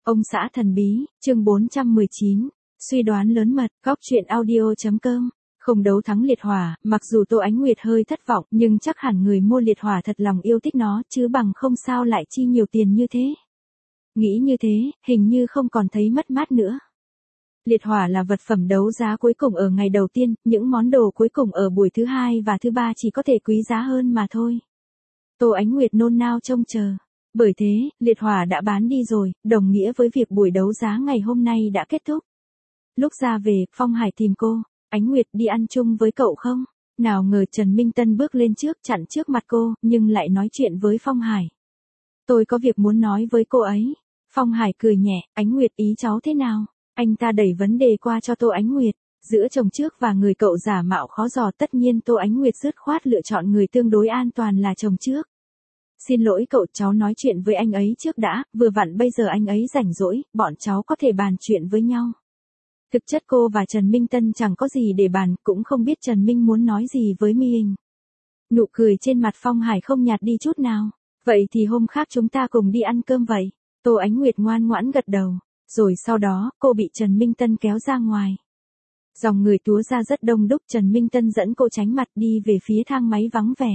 Ông xã thần bí, chương 419, suy đoán lớn mật, góc truyện audio.com. Không đấu thắng liệt hỏa, mặc dù Tô Ánh Nguyệt hơi thất vọng, nhưng chắc hẳn người mua liệt hỏa thật lòng yêu thích nó, chứ bằng không sao lại chi nhiều tiền như thế. Nghĩ như thế, hình như không còn thấy mất mát nữa. Liệt hỏa là vật phẩm đấu giá cuối cùng ở ngày đầu tiên, những món đồ cuối cùng ở buổi thứ hai và thứ ba chỉ có thể quý giá hơn mà thôi. Tô Ánh Nguyệt nôn nao trông chờ. Bởi thế, liệt hỏa đã bán đi rồi, đồng nghĩa với việc buổi đấu giá ngày hôm nay đã kết thúc. Lúc ra về, Phong Hải tìm cô, Ánh Nguyệt đi ăn chung với cậu không? Nào ngờ Trần Minh Tân bước lên trước chặn trước mặt cô, nhưng lại nói chuyện với Phong Hải. Tôi có việc muốn nói với cô ấy. Phong Hải cười nhẹ, Ánh Nguyệt ý cháu thế nào? Anh ta đẩy vấn đề qua cho Tô Ánh Nguyệt. Giữa chồng trước và người cậu giả mạo khó dò, tất nhiên Tô Ánh Nguyệt dứt khoát lựa chọn người tương đối an toàn là chồng trước. Xin lỗi cậu, cháu nói chuyện với anh ấy trước đã, vừa vặn bây giờ anh ấy rảnh rỗi, bọn cháu có thể bàn chuyện với nhau. Thực chất cô và Trần Minh Tân chẳng có gì để bàn, cũng không biết Trần Minh muốn nói gì với Mi Hình. Nụ cười trên mặt Phong Hải không nhạt đi chút nào. Vậy thì hôm khác chúng ta cùng đi ăn cơm vậy. Tô Ánh Nguyệt ngoan ngoãn gật đầu. Rồi sau đó, cô bị Trần Minh Tân kéo ra ngoài. Dòng người túa ra rất đông đúc, Trần Minh Tân dẫn cô tránh mặt đi về phía thang máy vắng vẻ.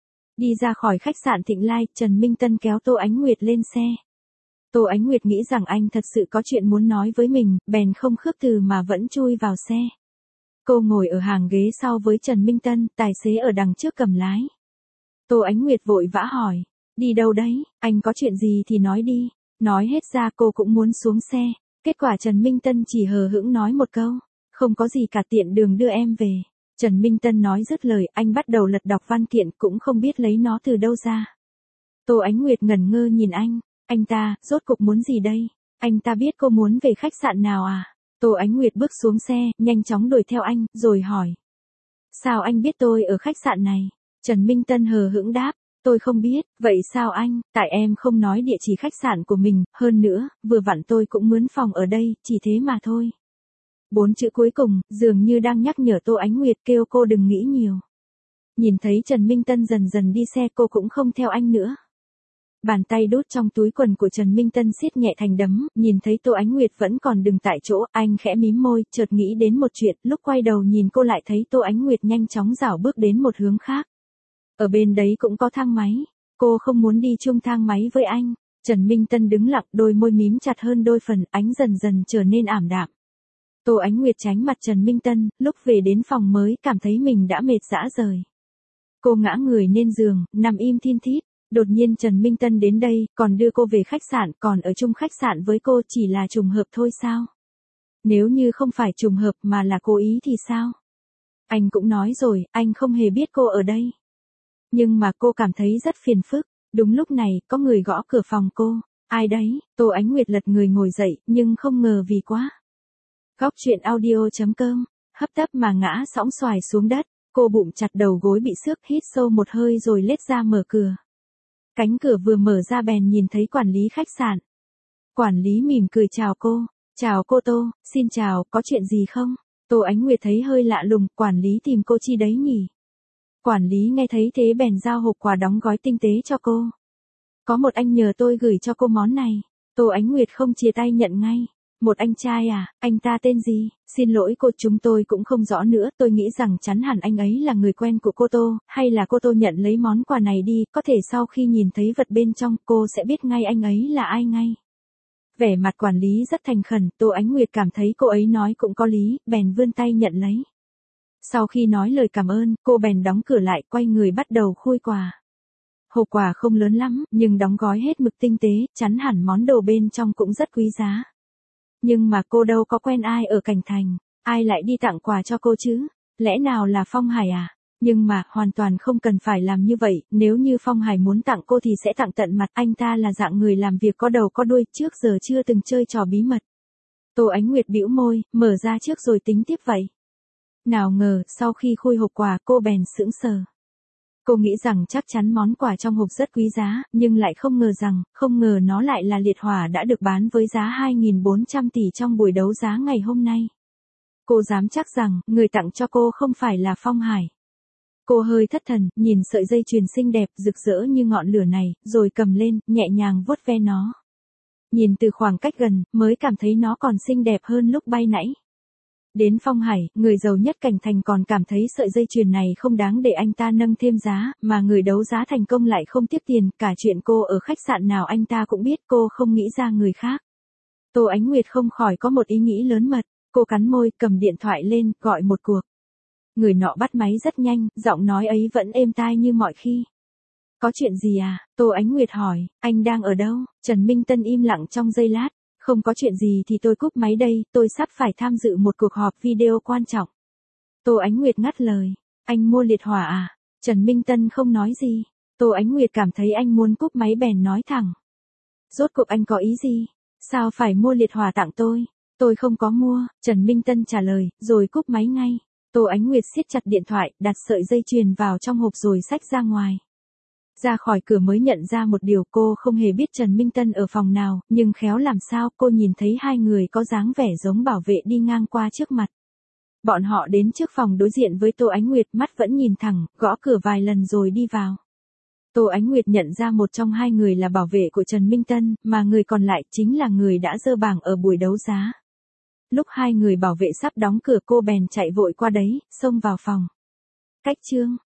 Đi ra khỏi khách sạn Thịnh Lai, Trần Minh Tân kéo Tô Ánh Nguyệt lên xe. Tô Ánh Nguyệt nghĩ rằng anh thật sự có chuyện muốn nói với mình, bèn không khước từ mà vẫn chui vào xe. Cô ngồi ở hàng ghế sau với Trần Minh Tân, tài xế ở đằng trước cầm lái. Tô Ánh Nguyệt vội vã hỏi, đi đâu đấy, anh có chuyện gì thì nói đi. Nói hết ra cô cũng muốn xuống xe, kết quả Trần Minh Tân chỉ hờ hững nói một câu, không có gì cả, tiện đường đưa em về. Trần Minh Tân nói dứt lời, anh bắt đầu lật đọc văn kiện, cũng không biết lấy nó từ đâu ra. Tô Ánh Nguyệt ngẩn ngơ nhìn anh ta, rốt cục muốn gì đây? Anh ta biết cô muốn về khách sạn nào à? Tô Ánh Nguyệt bước xuống xe, nhanh chóng đuổi theo anh, rồi hỏi. Sao anh biết tôi ở khách sạn này? Trần Minh Tân hờ hững đáp, tôi không biết, vậy sao anh? Tại em không nói địa chỉ khách sạn của mình, hơn nữa, vừa vặn tôi cũng mướn phòng ở đây, chỉ thế mà thôi. 4 chữ cuối cùng, dường như đang nhắc nhở Tô Ánh Nguyệt, kêu cô đừng nghĩ nhiều. Nhìn thấy Trần Minh Tân dần dần đi xe, cô cũng không theo anh nữa. Bàn tay đút trong túi quần của Trần Minh Tân siết nhẹ thành đấm, nhìn thấy Tô Ánh Nguyệt vẫn còn đứng tại chỗ, anh khẽ mím môi, chợt nghĩ đến một chuyện, lúc quay đầu nhìn cô lại thấy Tô Ánh Nguyệt nhanh chóng rảo bước đến một hướng khác. Ở bên đấy cũng có thang máy, cô không muốn đi chung thang máy với anh. Trần Minh Tân đứng lặng, đôi môi mím chặt hơn đôi phần, ánh dần dần trở nên ảm đạm. Tô Ánh Nguyệt tránh mặt Trần Minh Tân, lúc về đến phòng mới cảm thấy mình đã mệt rã rời. Cô ngã người lên giường, nằm im thin thít. Đột nhiên Trần Minh Tân đến đây, còn đưa cô về khách sạn, còn ở chung khách sạn với cô, chỉ là trùng hợp thôi sao? Nếu như không phải trùng hợp mà là cố ý thì sao? Anh cũng nói rồi, anh không hề biết cô ở đây. Nhưng mà cô cảm thấy rất phiền phức. Đúng lúc này, có người gõ cửa phòng cô. Ai đấy? Tô Ánh Nguyệt lật người ngồi dậy, nhưng không ngờ vì quá. Góc truyện audio.com, hấp tấp mà ngã sõng xoài xuống đất. Cô bụng chặt đầu gối bị xước, hít sâu một hơi rồi lết ra mở cửa. Cánh cửa vừa mở ra bèn nhìn thấy quản lý khách sạn. Quản lý mỉm cười chào cô. Chào cô Tô, xin chào, có chuyện gì không? Tô Ánh Nguyệt thấy hơi lạ lùng, quản lý tìm cô chi đấy nhỉ? Quản lý nghe thấy thế bèn giao hộp quà đóng gói tinh tế cho cô. Có một anh nhờ tôi gửi cho cô món này. Tô Ánh Nguyệt không chia tay nhận ngay. Một anh trai à, anh ta tên gì? Xin lỗi cô, chúng tôi cũng không rõ nữa, tôi nghĩ rằng chắn hẳn anh ấy là người quen của cô Tô, hay là cô Tô nhận lấy món quà này đi, có thể sau khi nhìn thấy vật bên trong, cô sẽ biết ngay anh ấy là ai ngay. Vẻ mặt quản lý rất thành khẩn, Tô Ánh Nguyệt cảm thấy cô ấy nói cũng có lý, bèn vươn tay nhận lấy. Sau khi nói lời cảm ơn, cô bèn đóng cửa lại, quay người bắt đầu khui quà. Hộp quà không lớn lắm, nhưng đóng gói hết mực tinh tế, chắn hẳn món đồ bên trong cũng rất quý giá. Nhưng mà cô đâu có quen ai ở Cảnh Thành, ai lại đi tặng quà cho cô chứ? Lẽ nào là Phong Hải à? Nhưng mà, hoàn toàn không cần phải làm như vậy, nếu như Phong Hải muốn tặng cô thì sẽ tặng tận mặt, anh ta là dạng người làm việc có đầu có đuôi, trước giờ chưa từng chơi trò bí mật. Tô Ánh Nguyệt bĩu môi, mở ra trước rồi tính tiếp vậy. Nào ngờ, sau khi khui hộp quà cô bèn sững sờ. Cô nghĩ rằng chắc chắn món quà trong hộp rất quý giá, nhưng lại không ngờ nó lại là liệt hỏa đã được bán với giá 2.400 tỷ trong buổi đấu giá ngày hôm nay. Cô dám chắc rằng, người tặng cho cô không phải là Phong Hải. Cô hơi thất thần, nhìn sợi dây chuyền xinh đẹp, rực rỡ như ngọn lửa này, rồi cầm lên, nhẹ nhàng vuốt ve nó. nhìn từ khoảng cách gần, mới cảm thấy nó còn xinh đẹp hơn lúc bay nãy. Đến Phong Hải, người giàu nhất Cảnh Thành còn cảm thấy sợi dây chuyền này không đáng để anh ta nâng thêm giá, mà người đấu giá thành công lại không tiếc tiền, cả chuyện cô ở khách sạn nào anh ta cũng biết, cô không nghĩ ra người khác. Tô Ánh Nguyệt không khỏi có một ý nghĩ lớn mật, cô cắn môi, cầm điện thoại lên, gọi một cuộc. Người nọ bắt máy rất nhanh, giọng nói ấy vẫn êm tai như mọi khi. Có chuyện gì à? Tô Ánh Nguyệt hỏi, anh đang ở đâu? Trần Minh Tân im lặng trong giây lát. Không có chuyện gì thì tôi cúp máy đây, tôi sắp phải tham dự một cuộc họp video quan trọng. Tô Ánh Nguyệt ngắt lời, anh mua liệt hỏa à? Trần Minh Tân không nói gì. Tô Ánh Nguyệt cảm thấy anh muốn cúp máy bèn nói thẳng. Rốt cuộc anh có ý gì? Sao phải mua liệt hỏa tặng tôi? Tôi không có mua, Trần Minh Tân trả lời, rồi cúp máy ngay. Tô Ánh Nguyệt siết chặt điện thoại, đặt sợi dây chuyền vào trong hộp rồi xách ra ngoài. Ra khỏi cửa mới nhận ra một điều, cô không hề biết Trần Minh Tân ở phòng nào, nhưng khéo làm sao cô nhìn thấy hai người có dáng vẻ giống bảo vệ đi ngang qua trước mặt. Bọn họ đến trước phòng đối diện với Tô Ánh Nguyệt, mắt vẫn nhìn thẳng, gõ cửa vài lần rồi đi vào. Tô Ánh Nguyệt nhận ra một trong hai người là bảo vệ của Trần Minh Tân, mà người còn lại chính là người đã dơ bảng ở buổi đấu giá. Lúc hai người bảo vệ sắp đóng cửa cô bèn chạy vội qua đấy, xông vào phòng. Cách chương